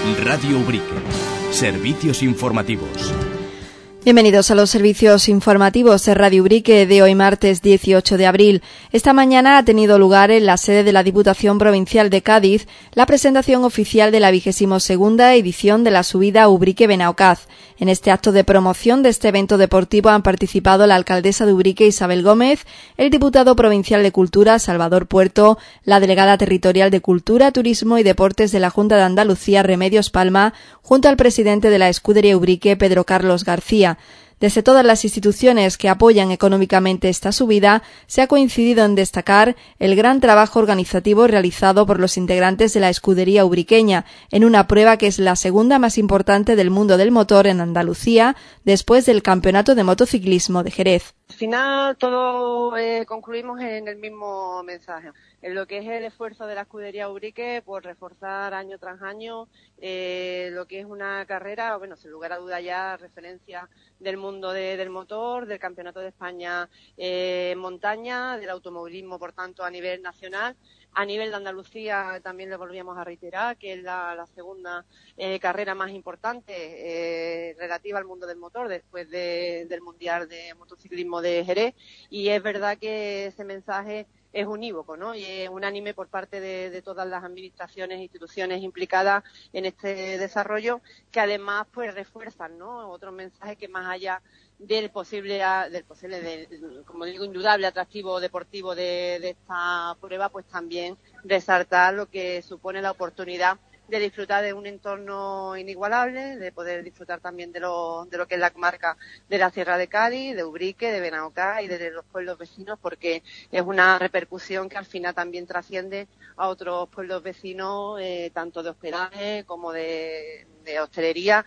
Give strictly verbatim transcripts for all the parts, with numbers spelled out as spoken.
Radio Ubrique. Servicios informativos. Bienvenidos a los servicios informativos de Radio Ubrique de hoy martes dieciocho de abril. Esta mañana ha tenido lugar en la sede de la Diputación Provincial de Cádiz la presentación oficial de la vigésima segunda edición de la subida Ubrique Benaocaz. En este acto de promoción de este evento deportivo han participado la alcaldesa de Ubrique Isabel Gómez, el diputado provincial de Cultura Salvador Puerto, la delegada territorial de Cultura, Turismo y Deportes de la Junta de Andalucía Remedios Palma, junto al presidente de la Escudería Ubrique Pedro Carlos García. Desde todas las instituciones que apoyan económicamente esta subida, se ha coincidido en destacar el gran trabajo organizativo realizado por los integrantes de la escudería ubriqueña, en una prueba que es la segunda más importante del mundo del motor en Andalucía, después del Campeonato de Motociclismo de Jerez. Al final todos eh, concluimos en el mismo mensaje, en lo que es el esfuerzo de la escudería Ubrique por reforzar año tras año eh, lo que es una carrera, bueno, sin lugar a duda ya referencia del mundo de, del motor, del Campeonato de España eh, en montaña, del automovilismo, por tanto, a nivel nacional. A nivel de Andalucía también le volvíamos a reiterar que es la, la segunda eh, carrera más importante eh, relativa al mundo del motor después de, del Mundial de Motociclismo de Jerez, y es verdad que ese mensaje es unívoco, ¿no? Y es unánime por parte de, de todas las administraciones e instituciones implicadas en este desarrollo, que además pues refuerzan, ¿no?, otros mensajes que más allá del posible, del posible, del, como digo, indudable atractivo deportivo de, de esta prueba, pues también resaltar lo que supone la oportunidad de disfrutar de un entorno inigualable, de poder disfrutar también de lo, de lo que es la comarca de la Sierra de Cádiz, de Ubrique, de Benaocaz y de los pueblos vecinos, porque es una repercusión que al final también trasciende a otros pueblos vecinos, eh, tanto de hospedaje como de, de hostelería,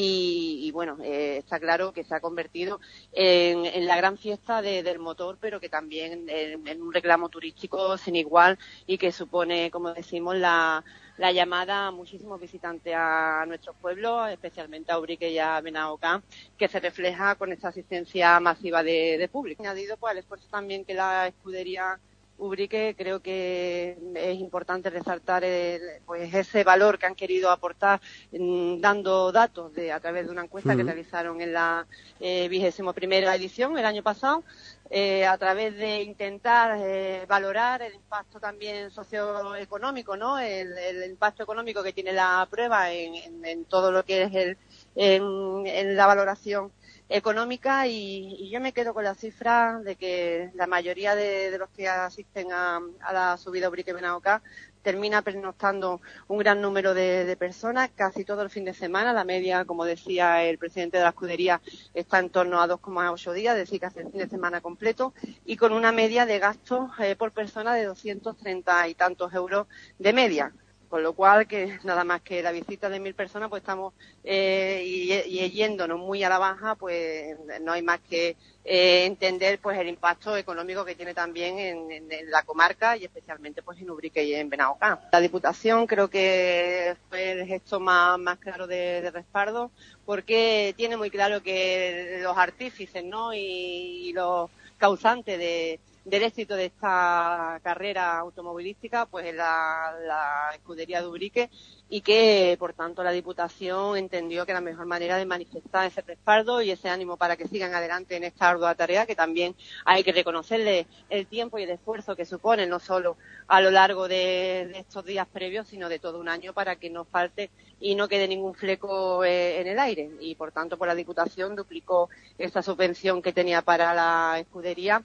y, y bueno, eh, está claro que se ha convertido en, en la gran fiesta de, del motor, pero que también en, en un reclamo turístico sin igual, y que supone, como decimos, la la llamada a muchísimos visitantes a nuestros pueblos, especialmente a Ubrique y a Benaocaz, que se refleja con esta asistencia masiva de, de público. Añadido pues al esfuerzo también que la escudería Ubrique, creo que es importante resaltar el, pues ese valor que han querido aportar mm, dando datos de a través de una encuesta uh-huh. que realizaron en la eh, vigésima primera edición el año pasado, eh, a través de intentar eh, valorar el impacto también socioeconómico, ¿no? El, el impacto económico que tiene la prueba en, en, en todo lo que es el en, en la valoración económica, y, y yo me quedo con la cifra de que la mayoría de, de los que asisten a, a la subida Ubrique Benaocaz termina pernoctando un gran número de, de personas, casi todo el fin de semana. La media, como decía el presidente de la escudería, está en torno a dos coma ocho días, es decir, casi el fin de semana completo, y con una media de gastos eh, por persona de doscientos treinta y tantos euros de media. Con lo cual, que nada más que la visita de mil personas, pues estamos eh, y, y yéndonos muy a la baja, pues no hay más que eh, entender pues el impacto económico que tiene también en, en, en la comarca, y especialmente pues en Ubrique y en Benaocaz. La Diputación creo que fue el gesto más, más claro de, de respaldo, porque tiene muy claro que los artífices, ¿no?, y, y los causantes de del éxito de esta carrera automovilística, pues es la, la escudería de Ubrique, y que, por tanto, la Diputación entendió que la mejor manera de manifestar ese respaldo y ese ánimo para que sigan adelante en esta ardua tarea, que también hay que reconocerle el tiempo y el esfuerzo que supone, no solo a lo largo de, de estos días previos, sino de todo un año, para que no falte y no quede ningún fleco eh, en el aire. Y, por tanto, por la Diputación duplicó esta subvención que tenía para la escudería,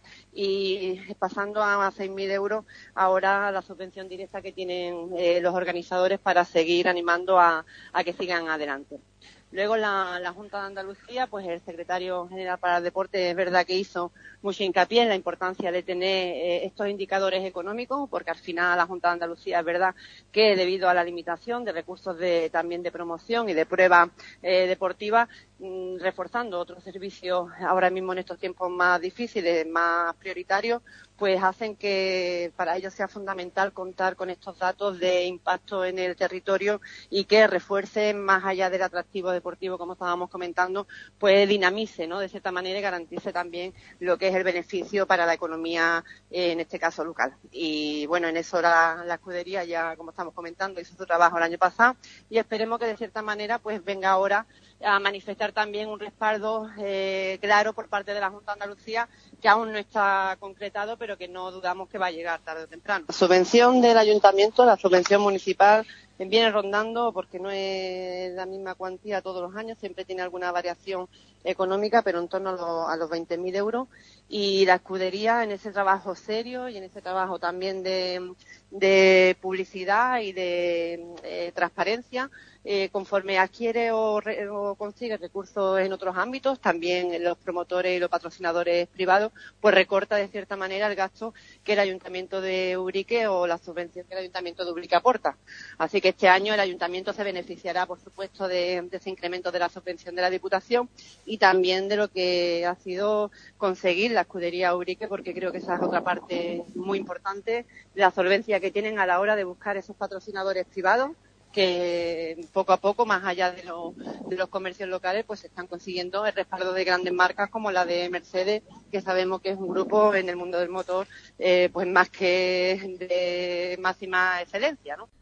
y pasando a seis mil euros ahora la subvención directa que tienen eh, los organizadores para seguir animando a, a que sigan adelante. Luego la, la Junta de Andalucía, pues el secretario general para el deporte es verdad que hizo mucho hincapié en la importancia de tener eh, estos indicadores económicos, porque al final la Junta de Andalucía es verdad que debido a la limitación de recursos de, también de promoción y de prueba eh, deportiva, mmm, reforzando otros servicios ahora mismo en estos tiempos más difíciles, más prioritarios, pues hacen que para ellos sea fundamental contar con estos datos de impacto en el territorio y que refuercen, más allá del atractivo deportivo, como estábamos comentando, pues dinamice, ¿no?, de cierta manera, y garantice también lo que es el beneficio para la economía, eh, en este caso local. Y bueno, en eso la, la escudería ya, como estamos comentando, hizo su trabajo el año pasado y esperemos que de cierta manera pues venga ahora a manifestar también un respaldo eh, claro por parte de la Junta de Andalucía, que aún no está concretado, pero que no dudamos que va a llegar tarde o temprano. La subvención del ayuntamiento, la subvención municipal, viene rondando, porque no es la misma cuantía todos los años, siempre tiene alguna variación económica, pero en torno a, lo, a los veinte mil euros. Y la escudería, en ese trabajo serio y en ese trabajo también de, de publicidad y de eh, transparencia, eh, conforme adquiere o, re, o consigue recursos en otros ámbitos, también los promotores y los patrocinadores privados, pues recorta de cierta manera el gasto que el Ayuntamiento de Ubrique o la subvención que el Ayuntamiento de Ubrique aporta. Así que este año el Ayuntamiento se beneficiará, por supuesto, de, de ese incremento de la subvención de la Diputación y también de lo que ha sido conseguir la escudería Ubrique, porque creo que esa es otra parte muy importante, la solvencia que tienen a la hora de buscar esos patrocinadores privados, que poco a poco, más allá de, lo, de los comercios locales, pues están consiguiendo el respaldo de grandes marcas como la de Mercedes, que sabemos que es un grupo en el mundo del motor eh, pues más que de máxima excelencia, ¿no?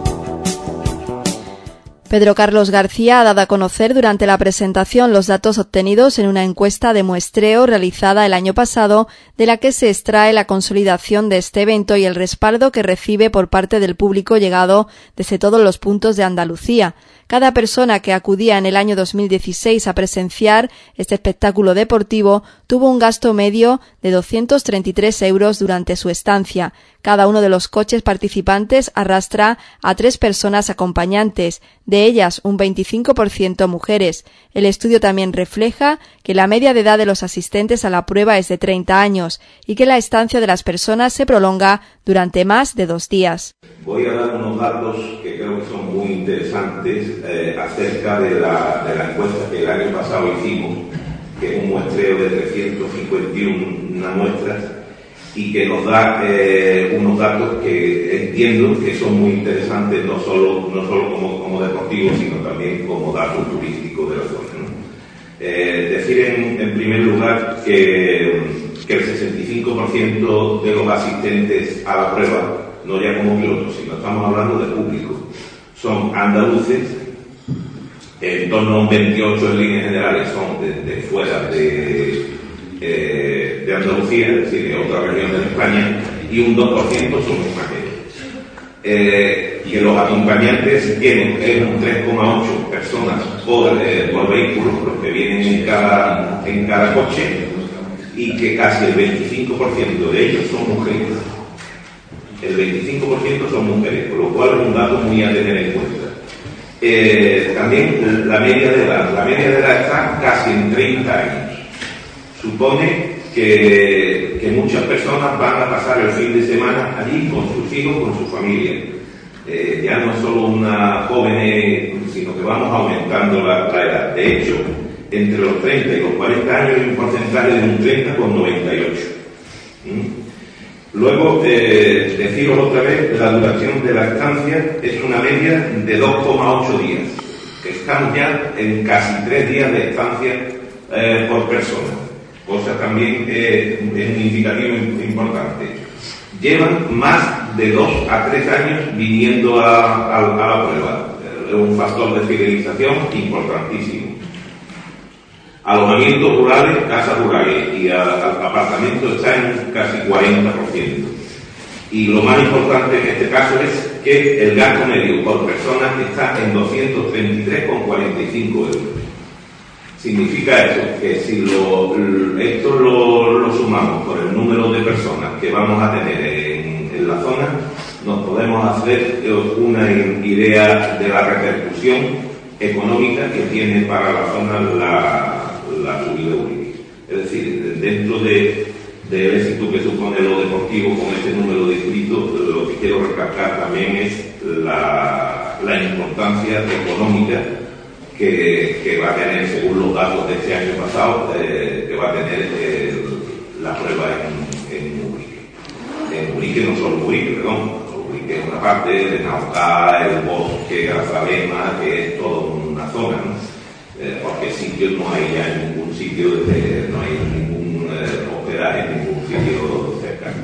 Pedro Carlos García ha dado a conocer durante la presentación los datos obtenidos en una encuesta de muestreo realizada el año pasado, de la que se extrae la consolidación de este evento y el respaldo que recibe por parte del público llegado desde todos los puntos de Andalucía. Cada persona que acudía en el año dos mil dieciséis a presenciar este espectáculo deportivo tuvo un gasto medio de doscientos treinta y tres euros durante su estancia. Cada uno de los coches participantes arrastra a tres personas acompañantes, de ellas un veinticinco por ciento mujeres. El estudio también refleja que la media de edad de los asistentes a la prueba es de treinta años y que la estancia de las personas se prolonga durante más de dos días. Voy a dar unos datos que creo que son muy interesantes eh, acerca de la, de la encuesta que el año pasado hicimos, que es un muestreo de trescientas cincuenta y una muestras y que nos da eh, unos datos que entiendo que son muy interesantes, no solo, no solo como, como deportivos, sino también como datos turísticos de la zona, ¿no? Eh, decir en, en primer lugar que, que el sesenta y cinco por ciento de los asistentes a la prueba, no ya como pilotos, sino estamos hablando de público, son andaluces, en torno a un veintiocho en líneas generales son de, de fuera de, eh, de Andalucía, es decir, de otra región de España, y un dos por ciento son extranjeros. Eh, y que los acompañantes tienen es un tres coma ocho personas por, eh, por vehículo, los que vienen en cada, en cada coche, y que casi el veinticinco por ciento de ellos son mujeres. El veinticinco por ciento son mujeres, por lo cual es un dato muy a tener en cuenta. Eh, también la media de edad. La media de edad está casi en treinta años. Supone que, que muchas personas van a pasar el fin de semana allí con sus hijos, con su familia. Eh, ya no es solo una joven, sino que vamos aumentando la, la edad. De hecho, entre los treinta y los cuarenta años hay un porcentaje de un treinta con noventa y ocho. ¿Mm? Luego, eh, deciros otra vez, la duración de la estancia es una media de dos coma ocho días. Estamos ya en casi tres días de estancia eh, por persona, cosa también eh, es un indicativo importante. Llevan más de dos a tres años viniendo a, a, a la prueba. Es un factor de fidelización importantísimo. Alojamientos rurales, casas rurales y a, a, apartamentos está en casi cuarenta por ciento. Y lo más importante en este caso es que el gasto medio por persona está en doscientos treinta y tres coma cuarenta y cinco euros. Significa eso, que si lo, esto lo, lo sumamos por el número de personas que vamos a tener en, en la zona, nos podemos hacer una idea de la repercusión económica que tiene para la zona la la subida Ubrique. Es decir, dentro de, del éxito que supone lo deportivo con este número de inscritos, lo que quiero recalcar también es la, la importancia económica que, que va a tener, según los datos de este año pasado, eh, que va a tener eh, la prueba en, en Ubrique. eh, Ubrique no solo Ubrique, perdón, Ubrique es una parte de Naujá, el bosque, Grazalema, que es toda una zona, ¿no? Eh, porque sitios no hay ya en ningún sitio, de, no hay ningún eh, hospedaje en ningún sitio cercano.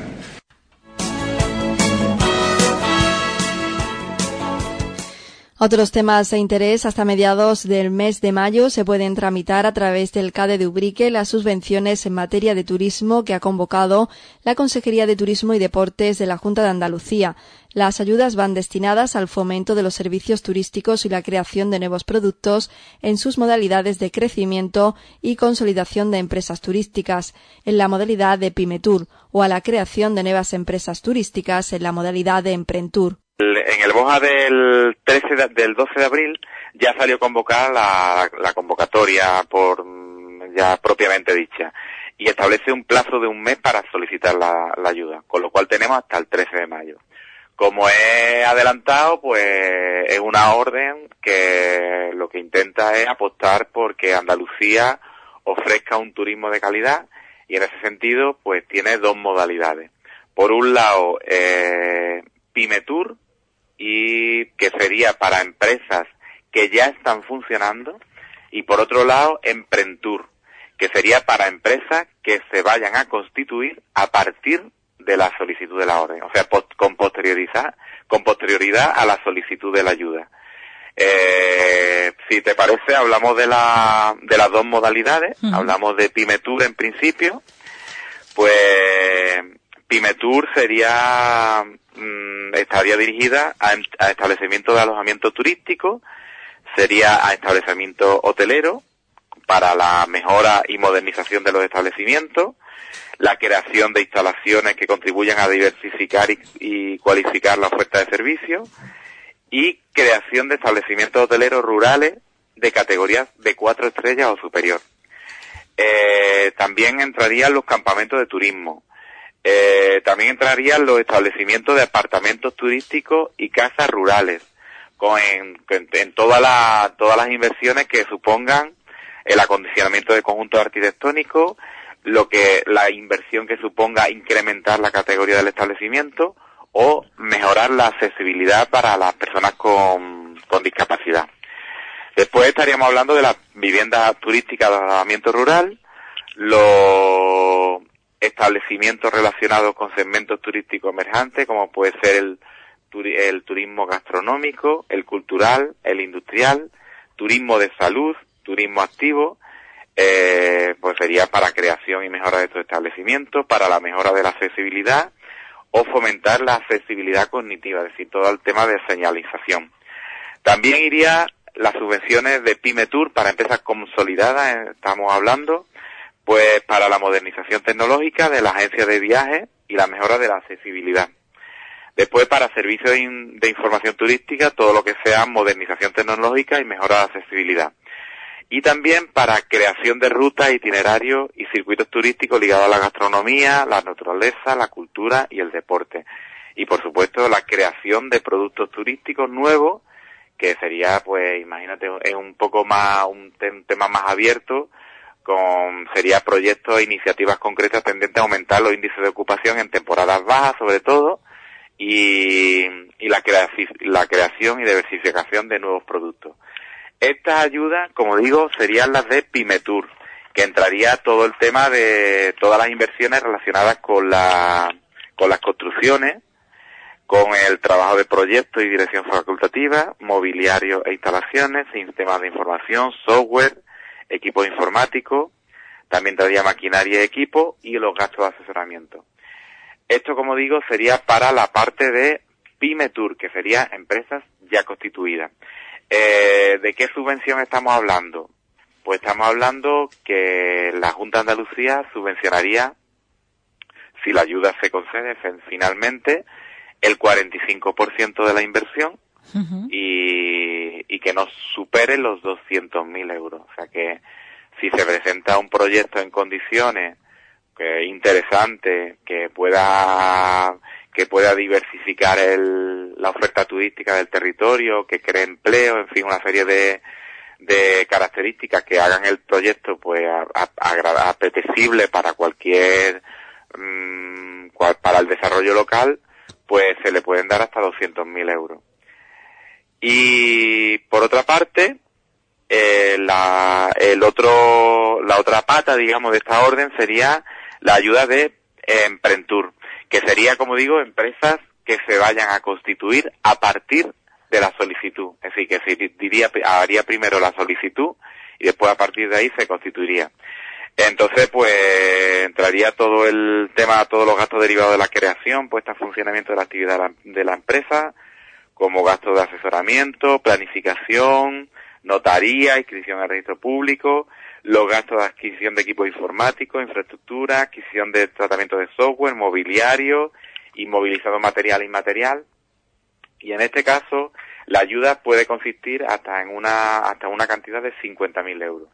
Otros temas de interés. Hasta mediados del mes de mayo se pueden tramitar a través del CADE de Ubrique las subvenciones en materia de turismo que ha convocado la Consejería de Turismo y Deportes de la Junta de Andalucía. Las ayudas van destinadas al fomento de los servicios turísticos y la creación de nuevos productos en sus modalidades de crecimiento y consolidación de empresas turísticas, en la modalidad de Pymetur, o a la creación de nuevas empresas turísticas en la modalidad de Emprentur. En el BOJA del trece de, del doce de abril ya salió convocada la, la convocatoria por ya propiamente dicha y establece un plazo de un mes para solicitar la, la ayuda, con lo cual tenemos hasta el trece de mayo. Como he adelantado, pues es una orden que lo que intenta es apostar por que Andalucía ofrezca un turismo de calidad y en ese sentido pues tiene dos modalidades. Por un lado, eh, Pymetur, y que sería para empresas que ya están funcionando, y por otro lado Emprentur, que sería para empresas que se vayan a constituir a partir de la solicitud de la orden, o sea, post, con posterioridad, con posterioridad a la solicitud de la ayuda. Eh, si te parece, hablamos de la de las dos modalidades. Uh-huh. Hablamos de Pymetur en principio. Pues Pymetur sería mmm, estaría dirigida a, a establecimientos de alojamiento turístico, sería a establecimientos hoteleros para la mejora y modernización de los establecimientos, la creación de instalaciones que contribuyan a diversificar y, y cualificar la oferta de servicios, y creación de establecimientos hoteleros rurales de categorías de cuatro estrellas o superior. Eh, también entrarían los campamentos de turismo. Eh, también entrarían los establecimientos de apartamentos turísticos y casas rurales, con en, en, en todas las todas las inversiones que supongan el acondicionamiento de conjuntos arquitectónicos, lo que la inversión que suponga incrementar la categoría del establecimiento o mejorar la accesibilidad para las personas con, con discapacidad. Después estaríamos hablando de las viviendas turísticas de alojamiento rural, los establecimientos relacionados con segmentos turísticos emergentes, como puede ser el, el turismo gastronómico, el cultural, el industrial, turismo de salud, turismo activo, eh, pues sería para creación y mejora de estos establecimientos, para la mejora de la accesibilidad o fomentar la accesibilidad cognitiva, es decir, todo el tema de señalización. También iría las subvenciones de Pymetur para empresas consolidadas, estamos hablando, pues para la modernización tecnológica de la agencia de viajes y la mejora de la accesibilidad. Después, para servicios de información turística, todo lo que sea modernización tecnológica y mejora de la accesibilidad. Y también para creación de rutas, itinerarios y circuitos turísticos ligados a la gastronomía, la naturaleza, la cultura y el deporte. Y por supuesto, la creación de productos turísticos nuevos, que sería, pues, imagínate, es un poco más, un, te, un tema más abierto, con, sería proyectos e iniciativas concretas tendentes a aumentar los índices de ocupación en temporadas bajas, sobre todo, y, y la, crea, la creación y diversificación de nuevos productos. Estas ayudas, como digo, serían las de Pymetur, que entraría todo el tema de todas las inversiones relacionadas con la, con las construcciones, con el trabajo de proyectos y dirección facultativa, mobiliario e instalaciones, sistemas de información, software, equipos informáticos, también entraría maquinaria y equipo y los gastos de asesoramiento. Esto, como digo, sería para la parte de Pymetur, que sería empresas ya constituidas. Eh, ¿De qué subvención estamos hablando? Pues estamos hablando que la Junta de Andalucía subvencionaría, si la ayuda se concede finalmente, el cuarenta y cinco por ciento de la inversión, uh-huh. y, y que no supere los doscientos mil euros. O sea que si se presenta un proyecto en condiciones que interesante, que pueda que pueda diversificar el, la oferta turística del territorio, que cree empleo, en fin, una serie de, de características que hagan el proyecto pues a, a, a, apetecible para cualquier mmm, para el desarrollo local, pues se le pueden dar hasta doscientos mil euros. Y por otra parte, eh, la, el otro, la otra pata, digamos, de esta orden sería la ayuda de eh, Emprentur, que sería, como digo, empresas que se vayan a constituir a partir de la solicitud. Es decir, que se diría, haría primero la solicitud y después a partir de ahí se constituiría. Entonces, pues, entraría todo el tema, todos los gastos derivados de la creación, puesta en funcionamiento de la actividad de la, de la empresa, como gastos de asesoramiento, planificación, notaría, inscripción al registro público, los gastos de adquisición de equipos informáticos, infraestructura, adquisición de tratamiento de software, mobiliario, inmovilizado material e inmaterial. Y en este caso, la ayuda puede consistir hasta en una, hasta una cantidad de cincuenta mil euros.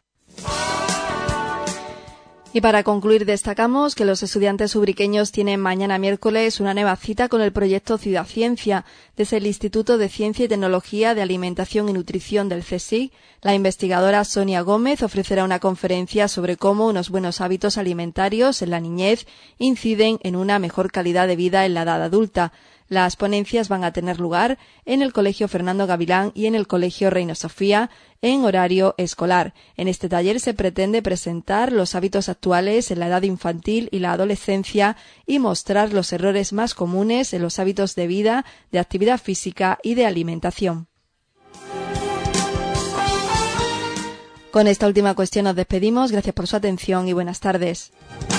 Y para concluir, destacamos que los estudiantes ubriqueños tienen mañana miércoles una nueva cita con el proyecto Ciudad Ciencia. Desde el Instituto de Ciencia y Tecnología de Alimentación y Nutrición del C S I C, la investigadora Sonia Gómez ofrecerá una conferencia sobre cómo unos buenos hábitos alimentarios en la niñez inciden en una mejor calidad de vida en la edad adulta. Las ponencias van a tener lugar en el Colegio Fernando Gavilán y en el Colegio Reina Sofía en horario escolar. En este taller se pretende presentar los hábitos actuales en la edad infantil y la adolescencia y mostrar los errores más comunes en los hábitos de vida, de actividad física y de alimentación. Con esta última cuestión nos despedimos. Gracias por su atención y buenas tardes.